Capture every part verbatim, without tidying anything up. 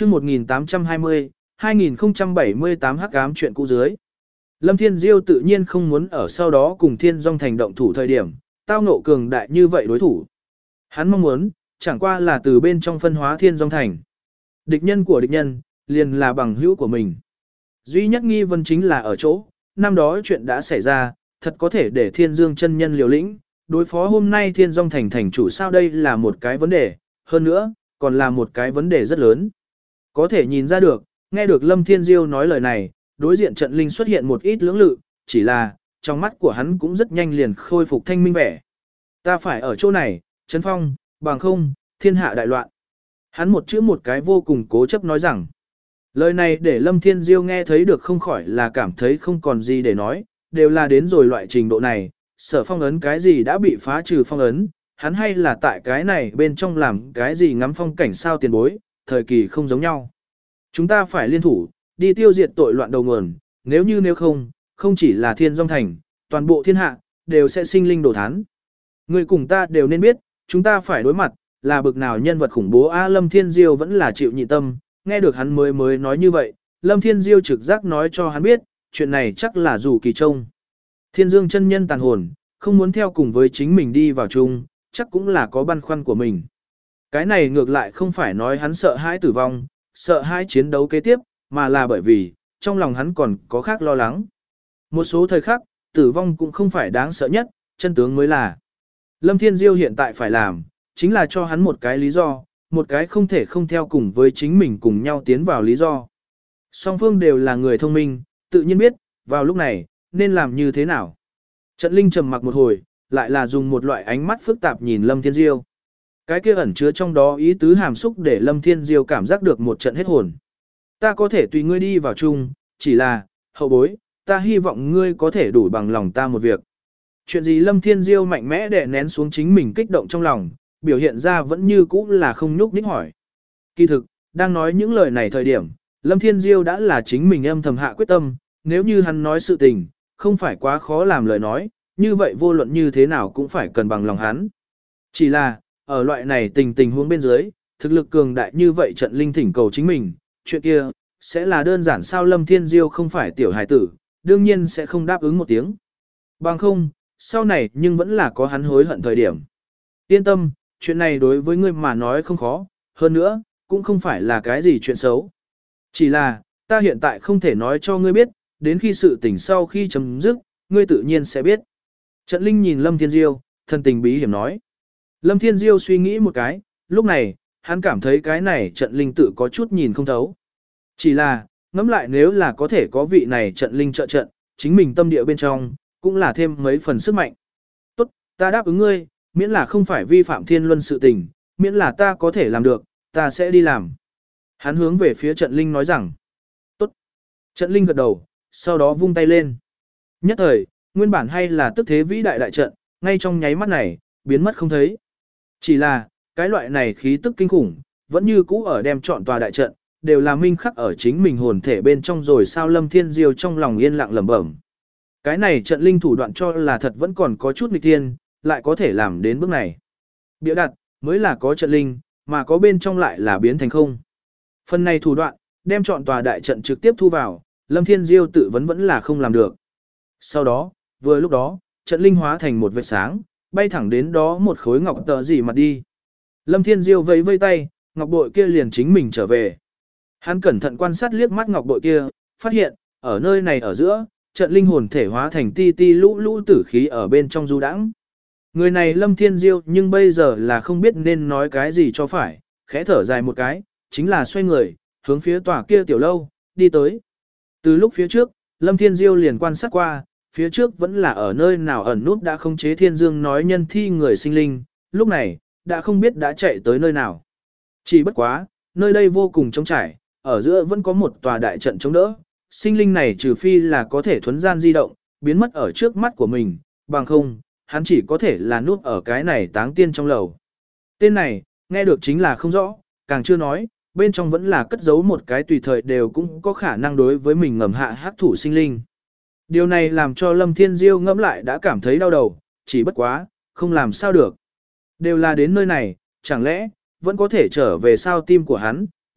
chương một nghìn tám trăm hai mươi, hai nghìn không trăm bảy mươi tám hắc ám chuyện cũ dưới. Lâm Thiên Diêu tự nhiên không muốn ở sau đó cùng Thiên Dung Thành động thủ thời điểm, tao ngộ cường đại như vậy đối thủ. Hắn mong muốn, chẳng qua là từ bên trong phân hóa Thiên Dung Thành. Địch nhân của địch nhân, liền là bằng hữu của mình. Duy nhất nghi vấn chính là ở chỗ, năm đó chuyện đã xảy ra, thật có thể để Thiên Dương chân nhân liều lĩnh, đối phó hôm nay Thiên Dung Thành thành chủ sao đây là một cái vấn đề, hơn nữa, còn là một cái vấn đề rất lớn. Có thể nhìn ra được, nghe được Lâm Thiên Diêu nói lời này, đối diện trận linh xuất hiện một ít lưỡng lự, chỉ là, trong mắt của hắn cũng rất nhanh liền khôi phục thanh minh vẻ. Ta phải ở chỗ này, chấn phong, bằng không, thiên hạ đại loạn. Hắn một chữ một cái vô cùng cố chấp nói rằng, lời này để Lâm Thiên Diêu nghe thấy được không khỏi là cảm thấy không còn gì để nói, đều là đến rồi loại trình độ này, sở phong ấn cái gì đã bị phá trừ phong ấn, hắn hay là tại cái này bên trong làm cái gì ngắm phong cảnh sao tiền bối, thời kỳ không giống nhau. Chúng ta phải liên thủ, đi tiêu diệt tội loạn đầu nguồn, nếu như nếu không, không chỉ là Thiên Dung Thành, toàn bộ thiên hạ, đều sẽ sinh linh đổ thán. Người cùng ta đều nên biết, chúng ta phải đối mặt, là bực nào nhân vật khủng bố A Lâm Thiên Diêu vẫn là chịu nhị tâm, nghe được hắn mới mới nói như vậy, Lâm Thiên Diêu trực giác nói cho hắn biết, chuyện này chắc là dù kỳ trông. Thiên Dương chân nhân tàn hồn, không muốn theo cùng với chính mình đi vào chung, chắc cũng là có băn khoăn của mình. Cái này ngược lại không phải nói hắn sợ hãi tử vong, sợ hãi chiến đấu kế tiếp, mà là bởi vì, trong lòng hắn còn có khác lo lắng. Một số thời khắc, tử vong cũng không phải đáng sợ nhất, chân tướng mới là. Lâm Thiên Diêu hiện tại phải làm, chính là cho hắn một cái lý do, một cái không thể không theo cùng với chính mình cùng nhau tiến vào lý do. Song phương đều là người thông minh, tự nhiên biết, vào lúc này, nên làm như thế nào. Trận Linh trầm mặc một hồi, lại là dùng một loại ánh mắt phức tạp nhìn Lâm Thiên Diêu. Cái kia ẩn chứa trong đó ý tứ hàm xúc để Lâm Thiên Diêu cảm giác được một trận hết hồn. Ta có thể tùy ngươi đi vào chung, chỉ là, hậu bối, ta hy vọng ngươi có thể đủ bằng lòng ta một việc. Chuyện gì Lâm Thiên Diêu mạnh mẽ đè nén xuống chính mình kích động trong lòng, biểu hiện ra vẫn như cũ là không nhúc nhích hỏi. Kỳ thực, đang nói những lời này thời điểm, Lâm Thiên Diêu đã là chính mình âm thầm hạ quyết tâm, nếu như hắn nói sự tình, không phải quá khó làm lời nói, như vậy vô luận như thế nào cũng phải cần bằng lòng hắn. Chỉ là, ở loại này tình tình huống bên dưới, thực lực cường đại như vậy trận linh thỉnh cầu chính mình, chuyện kia, sẽ là đơn giản sao Lâm Thiên Diêu không phải tiểu hài tử, đương nhiên sẽ không đáp ứng một tiếng. Bằng không, sau này nhưng vẫn là có hắn hối hận thời điểm. Yên tâm, chuyện này đối với ngươi mà nói không khó, hơn nữa, cũng không phải là cái gì chuyện xấu. Chỉ là, ta hiện tại không thể nói cho ngươi biết, đến khi sự tình sau khi chấm dứt, ngươi tự nhiên sẽ biết. Trận Linh nhìn Lâm Thiên Diêu, thân tình bí hiểm nói. Lâm Thiên Diêu suy nghĩ một cái, lúc này, hắn cảm thấy cái này trận Linh tự có chút nhìn không thấu. Chỉ là, ngẫm lại nếu là có thể có vị này trận Linh trợ trận, chính mình tâm địa bên trong, cũng là thêm mấy phần sức mạnh. Tốt, ta đáp ứng ngươi, miễn là không phải vi phạm thiên luân sự tình, miễn là ta có thể làm được, ta sẽ đi làm. Hắn hướng về phía trận Linh nói rằng, tốt. Trận Linh gật đầu, sau đó vung tay lên. Nhất thời, nguyên bản hay là tức thế vĩ đại đại trận, ngay trong nháy mắt này, biến mất không thấy. Chỉ là, cái loại này khí tức kinh khủng, vẫn như cũ ở đem trọn tòa đại trận, đều là minh khắc ở chính mình hồn thể bên trong rồi sao Lâm Thiên Diêu trong lòng yên lặng lẩm bẩm. Cái này trận linh thủ đoạn cho là thật vẫn còn có chút nghịch thiên, lại có thể làm đến bước này. Bịa đặt, mới là có trận linh, mà có bên trong lại là biến thành không. Phần này thủ đoạn, đem trọn tòa đại trận trực tiếp thu vào, Lâm Thiên Diêu tự vấn vẫn là không làm được. Sau đó, vừa lúc đó, trận linh hóa thành một vệt sáng, bay thẳng đến đó một khối ngọc tờ gì mặt đi. Lâm Thiên Diêu vẫy vây tay, ngọc bội kia liền chính mình trở về. Hắn cẩn thận quan sát liếc mắt ngọc bội kia, phát hiện, ở nơi này ở giữa, trận linh hồn thể hóa thành ti ti lũ lũ tử khí ở bên trong du đãng. Người này Lâm Thiên Diêu nhưng bây giờ là không biết nên nói cái gì cho phải, khẽ thở dài một cái, chính là xoay người, hướng phía tòa kia tiểu lâu, đi tới. Từ lúc phía trước, Lâm Thiên Diêu liền quan sát qua, phía trước vẫn là ở nơi nào ẩn nút đã không chế Thiên Dương nói nhân thi người sinh linh, lúc này, đã không biết đã chạy tới nơi nào. Chỉ bất quá, nơi đây vô cùng trống trải, ở giữa vẫn có một tòa đại trận chống đỡ, sinh linh này trừ phi là có thể thuấn gian di động, biến mất ở trước mắt của mình, bằng không, hắn chỉ có thể là nút ở cái này táng tiên trong lầu. Tên này, nghe được chính là không rõ, càng chưa nói, bên trong vẫn là cất giấu một cái tùy thời đều cũng có khả năng đối với mình ngầm hạ hắc thủ sinh linh. Điều này làm cho Lâm Thiên Diêu ngẫm lại đã cảm thấy đau đầu, chỉ bất quá, không làm sao được. Đều là đến nơi này, chẳng lẽ, vẫn có thể trở về sao tim của hắn,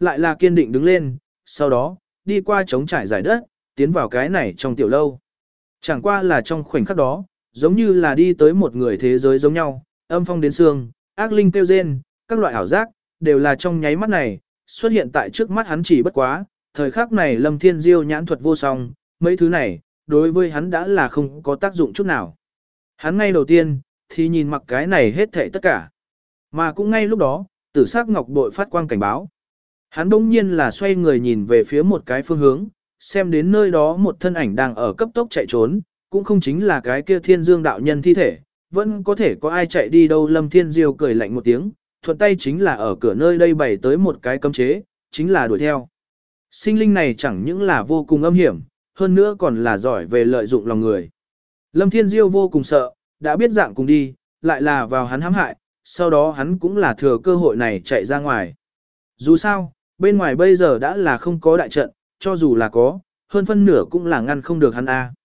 lại là kiên định đứng lên, sau đó, đi qua trống trải giải đất, tiến vào cái này trong tiểu lâu. Chẳng qua là trong khoảnh khắc đó, giống như là đi tới một người thế giới giống nhau, âm phong đến xương, ác linh kêu rên, các loại ảo giác, đều là trong nháy mắt này, xuất hiện tại trước mắt hắn chỉ bất quá, thời khắc này Lâm Thiên Diêu nhãn thuật vô song, mấy thứ này, đối với hắn đã là không có tác dụng chút nào. Hắn ngay đầu tiên, thì nhìn mặc cái này hết thảy tất cả. Mà cũng ngay lúc đó, tử sắc ngọc bội phát quang cảnh báo. Hắn bỗng nhiên là xoay người nhìn về phía một cái phương hướng, xem đến nơi đó một thân ảnh đang ở cấp tốc chạy trốn, cũng không chính là cái kia thiên dương đạo nhân thi thể, vẫn có thể có ai chạy đi đâu. Lâm Thiên Diêu cười lạnh một tiếng, thuận tay chính là ở cửa nơi đây bày tới một cái cấm chế, chính là đuổi theo. Sinh linh này chẳng những là vô cùng âm hiểm, hơn nữa còn là giỏi về lợi dụng lòng người. Lâm Thiên Diêu vô cùng sợ, đã biết dạng cùng đi, lại là vào hắn hãm hại, sau đó hắn cũng là thừa cơ hội này chạy ra ngoài. Dù sao, bên ngoài bây giờ đã là không có đại trận, cho dù là có, hơn phân nửa cũng là ngăn không được hắn a.